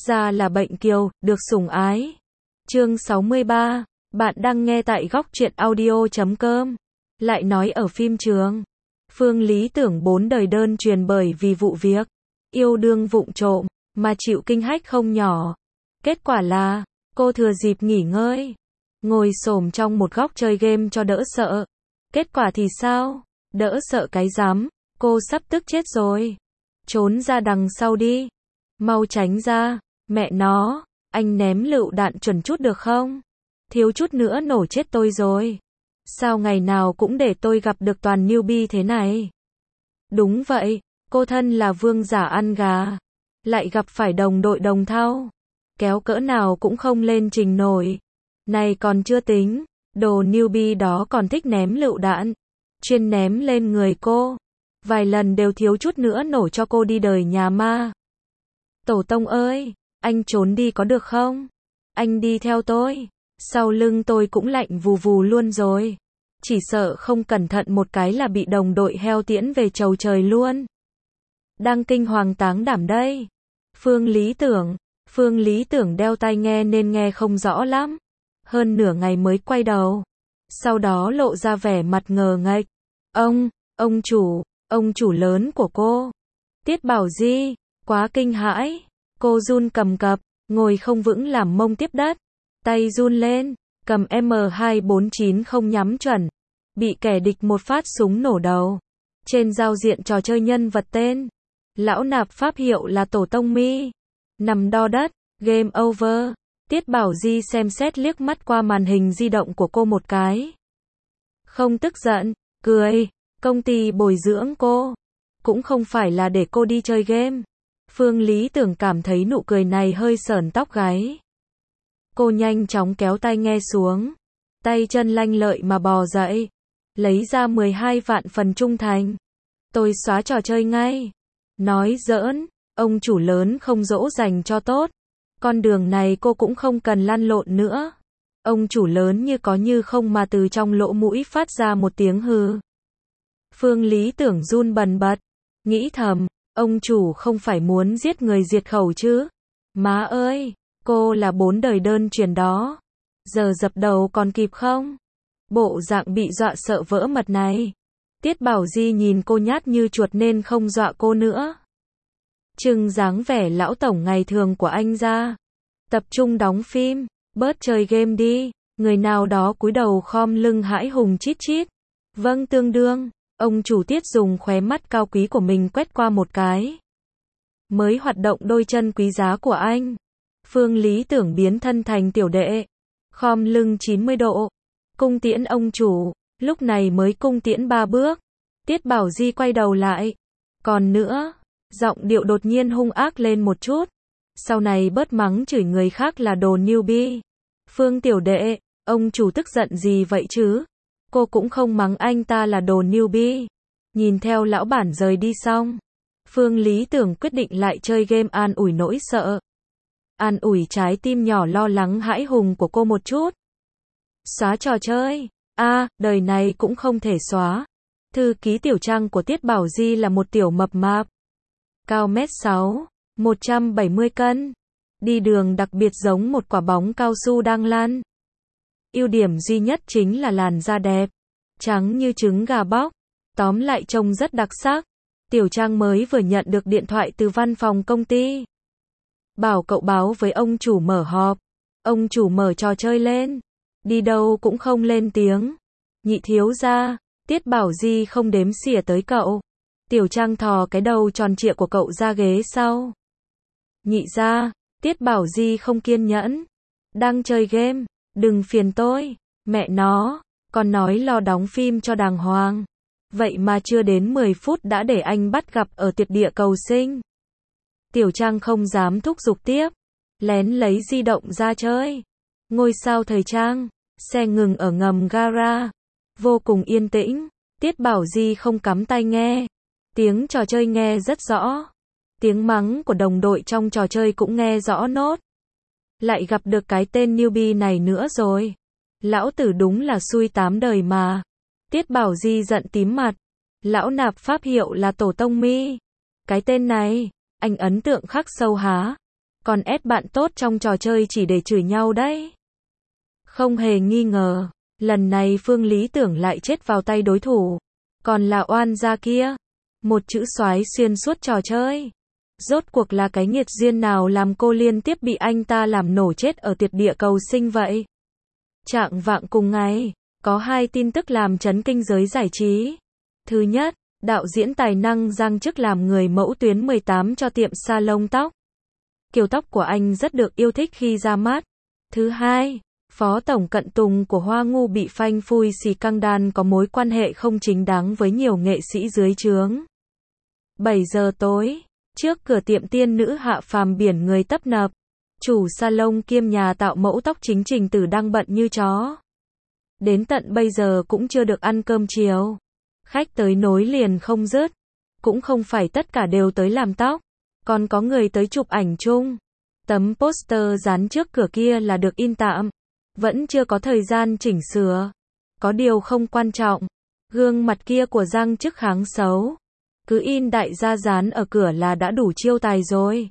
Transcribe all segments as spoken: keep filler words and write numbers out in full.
ra là bệnh kiều, được sủng ái. Chương sáu mươi ba, bạn đang nghe tại góc truyện audio chấm com. Lại nói ở phim trường, Phương Lý Tưởng bốn đời đơn truyền bởi vì vụ việc yêu đương vụng trộm mà chịu kinh hách không nhỏ. Kết quả là, cô thừa dịp nghỉ ngơi, ngồi xổm trong một góc chơi game cho đỡ sợ. Kết quả thì sao? Đỡ sợ cái rắm, cô sắp tức chết rồi. Trốn ra đằng sau đi. Mau tránh ra, mẹ nó, anh ném lựu đạn chuẩn chút được không? Thiếu chút nữa nổ chết tôi rồi. Sao ngày nào cũng để tôi gặp được toàn newbie thế này? Đúng vậy, cô thân là vương giả ăn gà, lại gặp phải đồng đội đồng thau, kéo cỡ nào cũng không lên trình nổi. Này còn chưa tính, đồ newbie đó còn thích ném lựu đạn, chuyên ném lên người cô. Vài lần đều thiếu chút nữa nổ cho cô đi đời nhà ma. Tổ tông ơi, anh trốn đi có được không? Anh đi theo tôi. Sau lưng tôi cũng lạnh vù vù luôn rồi. Chỉ sợ không cẩn thận một cái là bị đồng đội heo tiễn về chầu trời luôn. Đang kinh hoàng táng đảm đây. Phương Lý Tưởng, Phương Lý Tưởng đeo tai nghe nên nghe không rõ lắm. Hơn nửa ngày mới quay đầu. Sau đó lộ ra vẻ mặt ngờ nghệch. Ông, ông chủ, ông chủ lớn của cô. Tiết Bảo Di, quá kinh hãi. Cô run cầm cập, ngồi không vững làm mông tiếp đất. Tay run lên, cầm M hai bốn chín không nhắm chuẩn. Bị kẻ địch một phát súng nổ đầu. Trên giao diện trò chơi nhân vật tên. Lão nạp pháp hiệu là Tổ Tông Mi. Nằm đo đất, game over. Tiết Bảo Di xem xét liếc mắt qua màn hình di động của cô một cái. Không tức giận, cười. Công ty bồi dưỡng cô. Cũng không phải là để cô đi chơi game. Phương Lý Tưởng cảm thấy nụ cười này hơi sởn tóc gáy. Cô nhanh chóng kéo tai nghe xuống. Tay chân lanh lợi mà bò dậy. Lấy ra mười hai vạn phần trung thành. Tôi xóa trò chơi ngay. Nói giỡn, ông chủ lớn không dỗ dành cho tốt. Con đường này cô cũng không cần lăn lộn nữa. Ông chủ lớn như có như không mà từ trong lỗ mũi phát ra một tiếng hừ. Phương Lý Tưởng run bần bật. Nghĩ thầm, ông chủ không phải muốn giết người diệt khẩu chứ. Má ơi, cô là bốn đời đơn truyền đó. Giờ dập đầu còn kịp không? Bộ dạng bị dọa sợ vỡ mật này. Tiết Bảo Di nhìn cô nhát như chuột nên không dọa cô nữa. Trưng dáng vẻ lão tổng ngày thường của anh ra. Tập trung đóng phim, bớt chơi game đi. Người nào đó cúi đầu khom lưng hãi hùng chít chít. Vâng tương đương. Ông chủ Tiết dùng khóe mắt cao quý của mình quét qua một cái. Mới hoạt động đôi chân quý giá của anh. Phương Lý Tưởng biến thân thành tiểu đệ. Khom lưng chín mươi độ. Cung tiễn ông chủ. Lúc này mới cung tiễn ba bước. Tiết Bảo Di quay đầu lại. Còn nữa, giọng điệu đột nhiên hung ác lên một chút. Sau này bớt mắng chửi người khác là đồ newbie. Phương tiểu đệ, ông chủ tức giận gì vậy chứ? Cô cũng không mắng anh ta là đồ newbie. Nhìn theo lão bản rời đi xong. Phương Lý Tưởng quyết định lại chơi game an ủi nỗi sợ. An ủi trái tim nhỏ lo lắng hãi hùng của cô một chút. Xóa trò chơi. A, à, đời này cũng không thể xóa. Thư ký tiểu trang của Tiết Bảo Di là một tiểu mập mạp. Cao mét sáu, một trăm bảy mươi cân. Đi đường đặc biệt giống một quả bóng cao su đang lăn. Ưu điểm duy nhất chính là làn da đẹp. Trắng như trứng gà bóc. Tóm lại trông rất đặc sắc. Tiểu Trang mới vừa nhận được điện thoại từ văn phòng công ty. Bảo cậu báo với ông chủ mở họp. Ông chủ mở trò chơi lên. Đi đâu cũng không lên tiếng. Nhị thiếu gia, Tiết Bảo Di không đếm xỉa tới cậu. Tiểu Trang thò cái đầu tròn trịa của cậu ra ghế sau. Nhị gia, Tiết Bảo Di không kiên nhẫn. Đang chơi game, đừng phiền tôi. Mẹ nó, còn nói lo đóng phim cho đàng hoàng. Vậy mà chưa đến mười phút đã để anh bắt gặp ở tiệp địa cầu sinh. Tiểu Trang không dám thúc giục tiếp. Lén lấy di động ra chơi. Ngôi sao thời trang. Xe ngừng ở ngầm gara. Vô cùng yên tĩnh. Tiết Bảo Di không cắm tai nghe. Tiếng trò chơi nghe rất rõ. Tiếng mắng của đồng đội trong trò chơi cũng nghe rõ nốt. Lại gặp được cái tên newbie này nữa rồi. Lão tử đúng là xui tám đời mà. Tiết Bảo Di giận tím mặt. Lão nạp pháp hiệu là Tổ Tông Mi. Cái tên này, anh ấn tượng khắc sâu há. Còn ép bạn tốt trong trò chơi chỉ để chửi nhau đấy. Không hề nghi ngờ, lần này Phương Lý Tưởng lại chết vào tay đối thủ. Còn là oan gia kia, một chữ soái xuyên suốt trò chơi. Rốt cuộc là cái nghiệt duyên nào làm cô liên tiếp bị anh ta làm nổ chết ở tuyệt địa cầu sinh vậy? Trạng vạng cùng ngày, có hai tin tức làm chấn kinh giới giải trí. Thứ nhất, đạo diễn tài năng Giang Chức làm người mẫu tuyến mười tám cho tiệm salon tóc. Kiểu tóc của anh rất được yêu thích khi ra mắt. Thứ hai, Phó Tổng Cận Tùng của Hoa Ngu bị phanh phui xì căng đan có mối quan hệ không chính đáng với nhiều nghệ sĩ dưới trướng. bảy giờ tối, trước cửa tiệm tiên nữ Hạ Phàm biển người tấp nập. Chủ salon kiêm nhà tạo mẫu tóc chính Trình Tử đang bận như chó. Đến tận bây giờ cũng chưa được ăn cơm chiều. Khách tới nối liền không dứt. Cũng không phải tất cả đều tới làm tóc. Còn có người tới chụp ảnh chung. Tấm poster dán trước cửa kia là được in tạm. Vẫn chưa có thời gian chỉnh sửa. Có điều không quan trọng. Gương mặt kia của Giang Chức kháng xấu. Cứ in đại gia dán ở cửa là đã đủ chiêu tài rồi.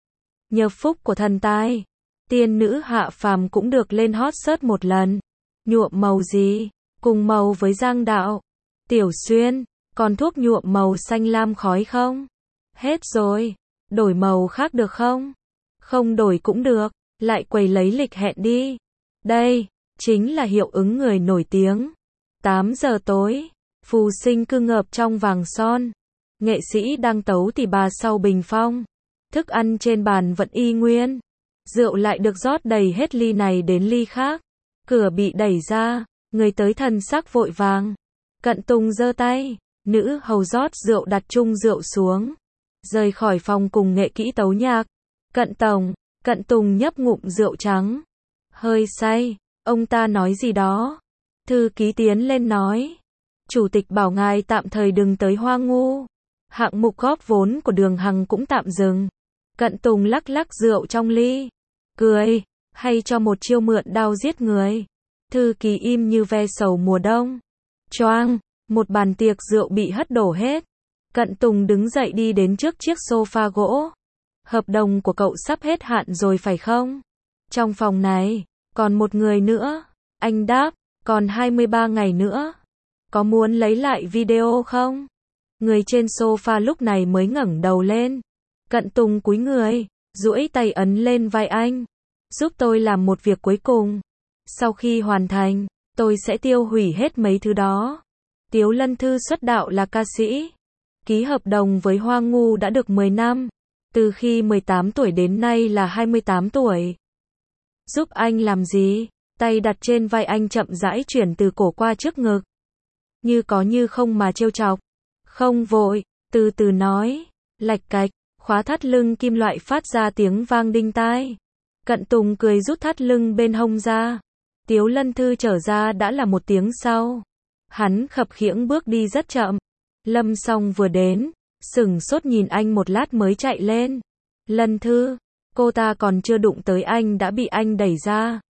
Nhờ phúc của thần tài, tiên nữ Hạ Phàm cũng được lên hot search một lần. Nhuộm màu gì? Cùng màu với Giang Đạo. Tiểu Xuyên, còn thuốc nhuộm màu xanh lam khói không? Hết rồi. Đổi màu khác được không? Không đổi cũng được, lại quầy lấy lịch hẹn đi. Đây, chính là hiệu ứng người nổi tiếng. tám giờ tối, Phù Sinh cứ ngợp trong vàng son. Nghệ sĩ đang tấu tỉ bà sau bình phong. Thức ăn trên bàn vẫn y nguyên. Rượu lại được rót đầy hết ly này đến ly khác. Cửa bị đẩy ra, người tới thần sắc vội vàng. Cận Tùng giơ tay, nữ hầu rót rượu đặt chung rượu xuống. Rời khỏi phòng cùng nghệ kỹ tấu nhạc. Cận Tổng, Cận Tùng nhấp ngụm rượu trắng. Hơi say, ông ta nói gì đó. Thư ký tiến lên nói. Chủ tịch bảo ngài tạm thời đừng tới Hoa Ngu. Hạng mục góp vốn của Đường Hằng cũng tạm dừng. Cận Tùng lắc lắc rượu trong ly. Cười, hay cho một chiêu mượn đao giết người. Thư ký im như ve sầu mùa đông. Choang, một bàn tiệc rượu bị hất đổ hết. Cận Tùng đứng dậy đi đến trước chiếc sofa gỗ. Hợp đồng của cậu sắp hết hạn rồi phải không? Trong phòng này, còn một người nữa. Anh đáp, còn hai mươi ba ngày nữa. Có muốn lấy lại video không? Người trên sofa lúc này mới ngẩng đầu lên. Cận Tùng cúi người, duỗi tay ấn lên vai anh. Giúp tôi làm một việc cuối cùng. Sau khi hoàn thành, tôi sẽ tiêu hủy hết mấy thứ đó. Tiếu Lân Thư xuất đạo là ca sĩ. Ký hợp đồng với Hoa Ngu đã được mười năm. Từ khi mười tám tuổi đến nay là hai mươi tám tuổi. Giúp anh làm gì? Tay đặt trên vai anh chậm rãi chuyển từ cổ qua trước ngực. Như có như không mà trêu chọc. Không vội, từ từ nói. Lạch cạch, khóa thắt lưng kim loại phát ra tiếng vang đinh tai. Cận Tùng cười rút thắt lưng bên hông ra. Tiếu Lân Thư trở ra đã là một tiếng sau. Hắn khập khiễng bước đi rất chậm. Lâm Song vừa đến, sửng sốt nhìn anh một lát mới chạy lên. Lân Thư, cô ta còn chưa đụng tới anh đã bị anh đẩy ra.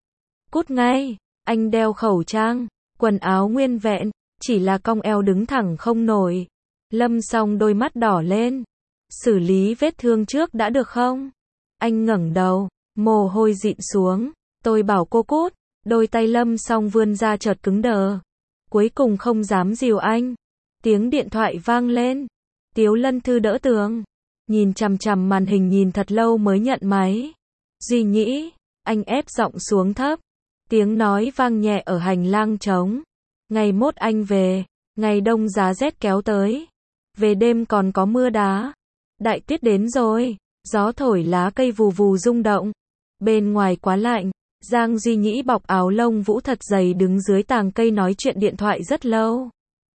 Cút ngay, anh đeo khẩu trang, quần áo nguyên vẹn, chỉ là cong eo đứng thẳng không nổi. Lâm Song đôi mắt đỏ lên. Xử lý vết thương trước đã được không? Anh ngẩng đầu, mồ hôi dịn xuống. Tôi bảo cô cút. Đôi tay Lâm Song vươn ra chợt cứng đờ. Cuối cùng không dám dìu anh. Tiếng điện thoại vang lên. Tiếu Lân Thư đỡ tường. Nhìn chằm chằm màn hình nhìn thật lâu mới nhận máy. Duy Nhĩ, anh ép giọng xuống thấp. Tiếng nói vang nhẹ ở hành lang trống. Ngày mốt anh về. Ngày đông giá rét kéo tới. Về đêm còn có mưa đá. Đại tuyết đến rồi. Gió thổi lá cây vù vù rung động. Bên ngoài quá lạnh. Giang Duy Nhĩ bọc áo lông vũ thật dày đứng dưới tàng cây nói chuyện điện thoại rất lâu.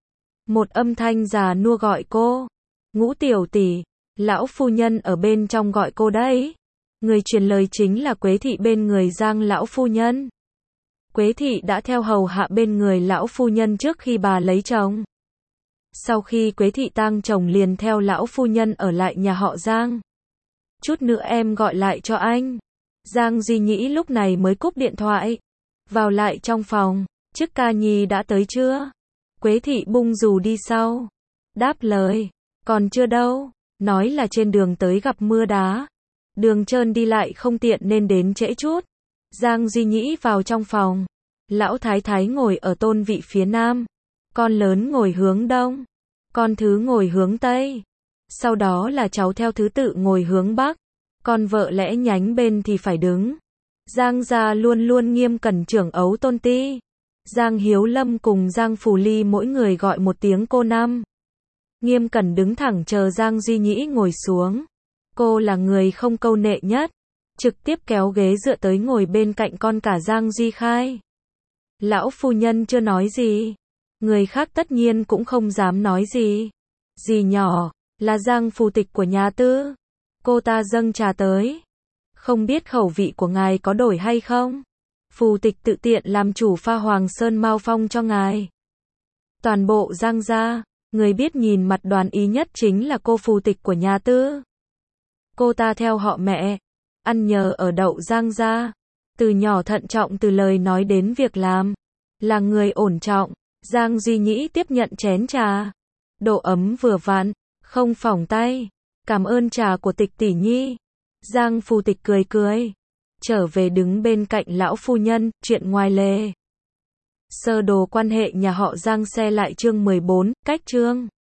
Một âm thanh già nua gọi cô. Ngũ tiểu tỷ, lão phu nhân ở bên trong gọi cô đấy. Người truyền lời chính là Quế thị bên người Giang lão phu nhân. Quế thị đã theo hầu hạ bên người lão phu nhân trước khi bà lấy chồng. Sau khi Quế thị tang chồng liền theo lão phu nhân ở lại nhà họ Giang. Chút nữa em gọi lại cho anh. Giang Duy Nhĩ lúc này mới cúp điện thoại. Vào lại trong phòng. Chức ca nhi đã tới chưa? Quế thị bung dù đi sau. Đáp lời. Còn chưa đâu. Nói là trên đường tới gặp mưa đá. Đường trơn đi lại không tiện nên đến trễ chút. Giang Duy Nhĩ vào trong phòng. Lão thái thái ngồi ở tôn vị phía nam. Con lớn ngồi hướng đông. Con thứ ngồi hướng tây. Sau đó là cháu theo thứ tự ngồi hướng bắc. Con vợ lẽ nhánh bên thì phải đứng. Giang gia luôn luôn nghiêm cẩn trưởng ấu tôn ti. Giang Hiếu Lâm cùng Giang Phù Ly mỗi người gọi một tiếng cô năm. Nghiêm cẩn đứng thẳng chờ Giang Duy Nhĩ ngồi xuống. Cô là người không câu nệ nhất. Trực tiếp kéo ghế dựa tới ngồi bên cạnh con cả Giang Duy Khai. Lão phu nhân chưa nói gì. Người khác tất nhiên cũng không dám nói gì. Dì nhỏ, là Giang phù tịch của nhà Tư. Cô ta dâng trà tới. Không biết khẩu vị của ngài có đổi hay không? Phù tịch tự tiện làm chủ pha Hoàng Sơn Mao Phong cho ngài. Toàn bộ Giang gia, người biết nhìn mặt đoán ý nhất chính là cô phù tịch của nhà Tư. Cô ta theo họ mẹ, ăn nhờ ở đậu Giang gia. Từ nhỏ thận trọng từ lời nói đến việc làm. Là người ổn trọng. Giang Duy Nhĩ tiếp nhận chén trà. Độ ấm vừa vặn, không phỏng tay. Cảm ơn trà của tịch tỷ nhi. Giang phù tịch cười cười. Trở về đứng bên cạnh lão phu nhân, chuyện ngoài lề. Sơ đồ quan hệ nhà họ Giang xe lại chương mười bốn, cách chương.